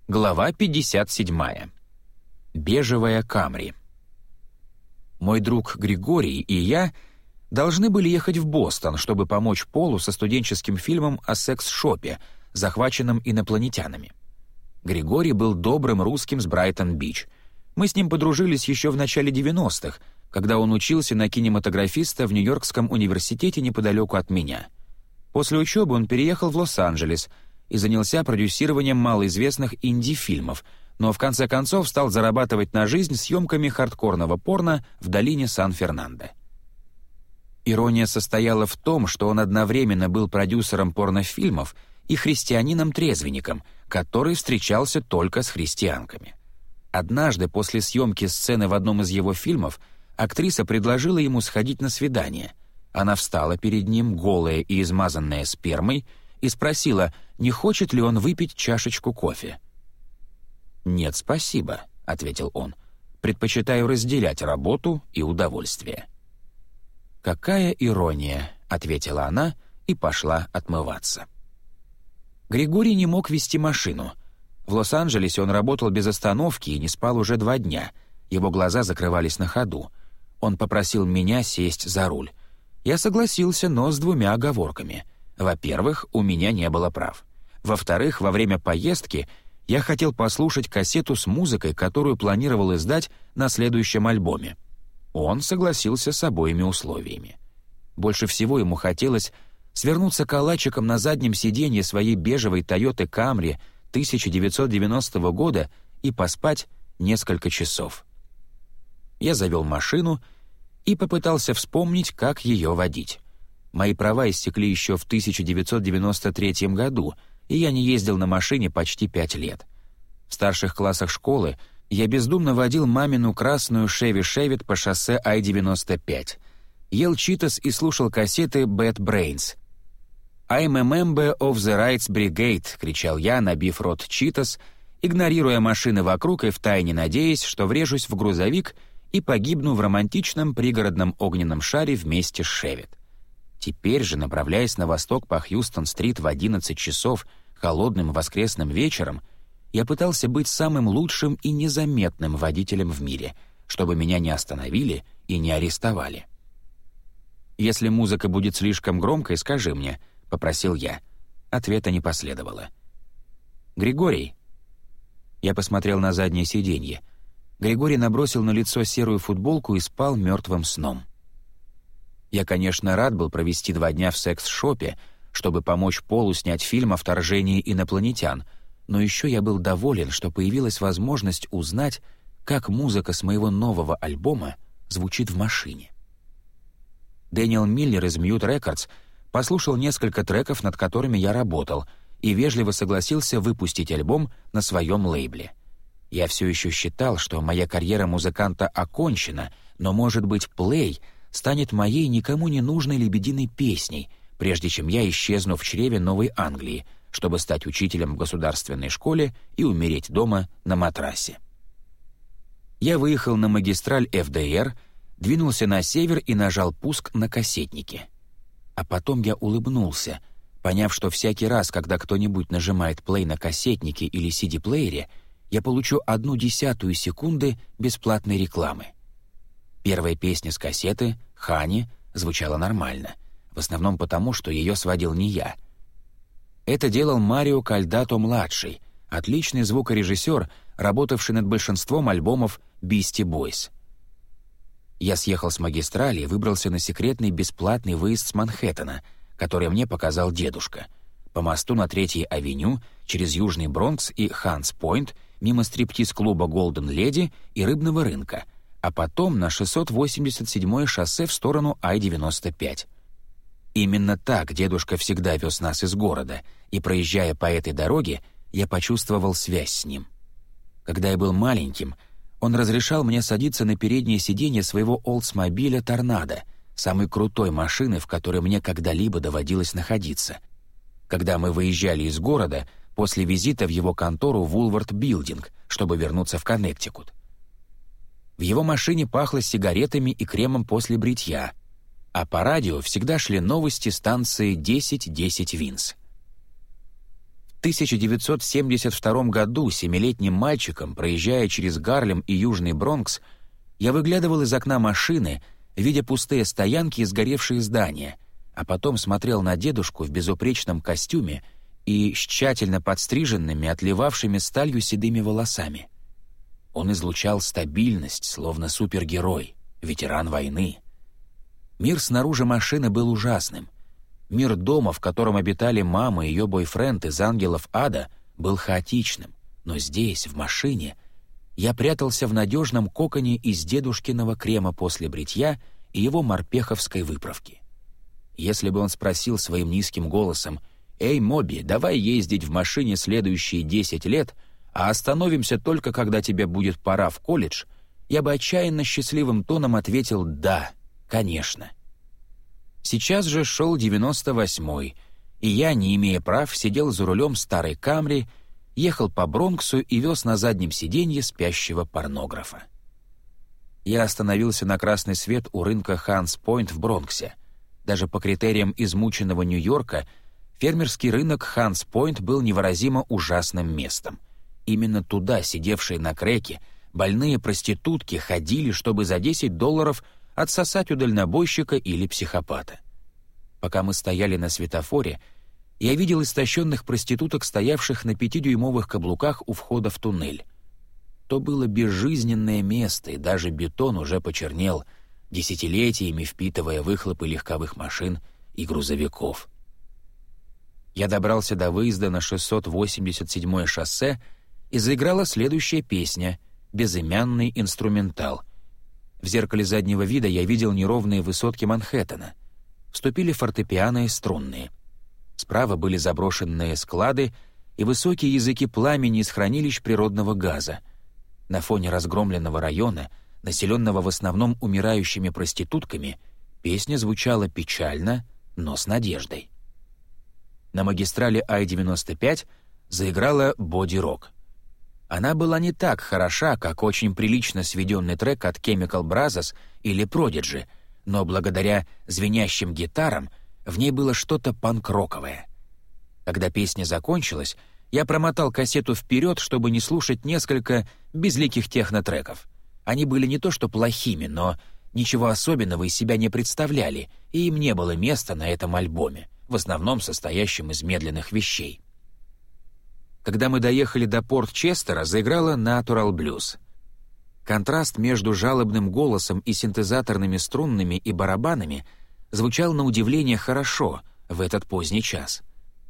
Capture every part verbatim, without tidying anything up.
Глава пятьдесят седьмая. Бежевая Камри. Мой друг Григорий и я должны были ехать в Бостон, чтобы помочь Полу со студенческим фильмом о секс-шопе, захваченном инопланетянами. Григорий был добрым русским с Брайтон-Бич. Мы с ним подружились еще в начале девяностых, когда он учился на кинематографиста в Нью-Йоркском университете неподалеку от меня. После учебы он переехал в Лос-Анджелес и занялся продюсированием малоизвестных инди-фильмов, но в конце концов стал зарабатывать на жизнь съемками хардкорного порно в долине Сан-Фернандо. Ирония состояла в том, что он одновременно был продюсером порнофильмов и христианином-трезвенником, который встречался только с христианками. Однажды после съемки сцены в одном из его фильмов актриса предложила ему сходить на свидание. Она встала перед ним, голая и измазанная спермой, и спросила, не хочет ли он выпить чашечку кофе. «Нет, спасибо», — ответил он. «Предпочитаю разделять работу и удовольствие». «Какая ирония», — ответила она и пошла отмываться. Григорий не мог вести машину. В Лос-Анджелесе он работал без остановки и не спал уже два дня. Его глаза закрывались на ходу. Он попросил меня сесть за руль. Я согласился, но с двумя оговорками. Во-первых, у меня не было прав. Во-вторых, во время поездки я хотел послушать кассету с музыкой, которую планировал издать на следующем альбоме. Он согласился с обоими условиями. Больше всего ему хотелось свернуться калачиком на заднем сиденье своей бежевой Toyota Camry тысяча девятьсот девяностого года и поспать несколько часов. Я завел машину и попытался вспомнить, как ее водить. Мои права истекли еще в тысяча девятьсот девяносто третьем году, и я не ездил на машине почти пять лет. В старших классах школы я бездумно водил мамину красную Chevy Chevette по шоссе Ай девяносто пять, ел читос и слушал кассеты Bad Brains. «I'm a member of the Rights Brigade», — кричал я, набив рот читос, игнорируя машины вокруг и втайне надеясь, что врежусь в грузовик и погибну в романтичном пригородном огненном шаре вместе с Chevette. Теперь же, направляясь на восток по Хьюстон-стрит в одиннадцать часов холодным воскресным вечером, я пытался быть самым лучшим и незаметным водителем в мире, чтобы меня не остановили и не арестовали. «Если музыка будет слишком громкой, скажи мне», — попросил я. Ответа не последовало. «Григорий». Я посмотрел на заднее сиденье. Григорий набросил на лицо серую футболку и спал мертвым сном. Я, конечно, рад был провести два дня в секс-шопе, чтобы помочь Полу снять фильм о вторжении инопланетян, но еще я был доволен, что появилась возможность узнать, как музыка с моего нового альбома звучит в машине. Дэниел Миллер из Mute Records послушал несколько треков, над которыми я работал, и вежливо согласился выпустить альбом на своем лейбле. Я все еще считал, что моя карьера музыканта окончена, но, может быть, «Play» станет моей никому не нужной лебединой песней, прежде чем я исчезну в чреве Новой Англии, чтобы стать учителем в государственной школе и умереть дома на матрасе. Я выехал на магистраль Эф Дэ Эр, двинулся на север и нажал пуск на кассетнике. А потом я улыбнулся, поняв, что всякий раз, когда кто-нибудь нажимает плей на кассетнике или си ди-плеере, я получу одну десятую секунды бесплатной рекламы. Первая песня с кассеты, «Хани», звучала нормально, в основном потому, что ее сводил не я. Это делал Марио Кальдато-младший, отличный звукорежиссер, работавший над большинством альбомов Beastie Boys. Я съехал с магистрали и выбрался на секретный бесплатный выезд с Манхэттена, который мне показал дедушка, по мосту на Третьей авеню, через Южный Бронкс и Хантс-Пойнт, мимо стриптиз-клуба «Голден Леди» и рыбного рынка, а потом на шестьсот восемьдесят седьмое шоссе в сторону Ай девяносто пять. Именно так дедушка всегда вез нас из города, и, проезжая по этой дороге, я почувствовал связь с ним. Когда я был маленьким, он разрешал мне садиться на переднее сиденье своего Олдсмобиля «Торнадо», самой крутой машины, в которой мне когда-либо доводилось находиться. Когда мы выезжали из города после визита в его контору Woolworth Building, чтобы вернуться в Коннектикут. В его машине пахло сигаретами и кремом после бритья, а по радио всегда шли новости станции десять десять Винс. В тысяча девятьсот семьдесят втором году семилетним мальчиком, проезжая через Гарлем и Южный Бронкс, я выглядывал из окна машины, видя пустые стоянки и сгоревшие здания, а потом смотрел на дедушку в безупречном костюме и с тщательно подстриженными, отливавшими сталью седыми волосами. Он излучал стабильность, словно супергерой, ветеран войны. Мир снаружи машины был ужасным. Мир дома, в котором обитали мама и ее бойфренд из «Ангелов ада», был хаотичным, но здесь, в машине, я прятался в надежном коконе из дедушкиного крема после бритья и его морпеховской выправки. Если бы он спросил своим низким голосом: «Эй, Моби, давай ездить в машине следующие десять лет, а остановимся только, когда тебе будет пора в колледж», я бы отчаянно счастливым тоном ответил: «Да, конечно». Сейчас же шел девяносто восьмой, и я, не имея прав, сидел за рулем старой Камри, ехал по Бронксу и вез на заднем сиденье спящего порнографа. Я остановился на красный свет у рынка Ханс-Пойнт в Бронксе. Даже по критериям измученного Нью-Йорка фермерский рынок Ханс-Пойнт был невыразимо ужасным местом. Именно туда, сидевшие на крэке, больные проститутки ходили, чтобы за десять долларов отсосать у дальнобойщика или психопата. Пока мы стояли на светофоре, я видел истощенных проституток, стоявших на пятидюймовых каблуках у входа в туннель. То было безжизненное место, и даже бетон уже почернел, десятилетиями впитывая выхлопы легковых машин и грузовиков. Я добрался до выезда на шестьсот восемьдесят седьмое шоссе, и заиграла следующая песня — безымянный инструментал. В зеркале заднего вида я видел неровные высотки Манхэттена. Вступили фортепиано и струнные. Справа были заброшенные склады и высокие языки пламени из хранилищ природного газа. На фоне разгромленного района, населенного в основном умирающими проститутками, песня звучала печально, но с надеждой. На магистрали Ай девяносто пять заиграла боди-рок. Она была не так хороша, как очень прилично сведенный трек от Chemical Brothers или Prodigy, но благодаря звенящим гитарам в ней было что-то панк-роковое. Когда песня закончилась, я промотал кассету вперед, чтобы не слушать несколько безликих технотреков. Они были не то что плохими, но ничего особенного из себя не представляли, и им не было места на этом альбоме, в основном состоящем из медленных вещей. Когда мы доехали до Порт-Честера, заиграла Natural Blues. Контраст между жалобным голосом и синтезаторными струнными и барабанами звучал на удивление хорошо в этот поздний час.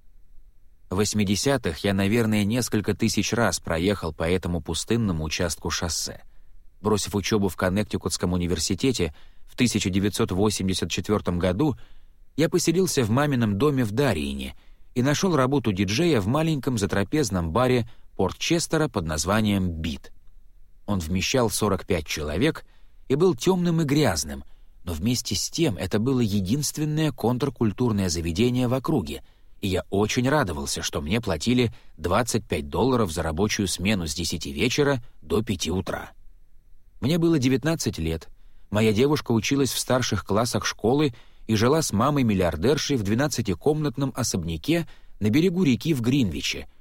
В восьмидесятых я, наверное, несколько тысяч раз проехал по этому пустынному участку шоссе. Бросив учебу в Коннектикутском университете в тысяча девятьсот восемьдесят четвёртом году, я поселился в мамином доме в Дариене и нашел работу диджея в маленьком затрапезном баре Порт-Честера под названием «Бит». Он вмещал сорок пять человек и был темным и грязным, но вместе с тем это было единственное контркультурное заведение в округе, и я очень радовался, что мне платили двадцать пять долларов за рабочую смену с десяти вечера до пяти утра. Мне было девятнадцать лет, моя девушка училась в старших классах школы и жила с мамой-миллиардершей в двенадцатикомнатном особняке на берегу реки в Гринвиче,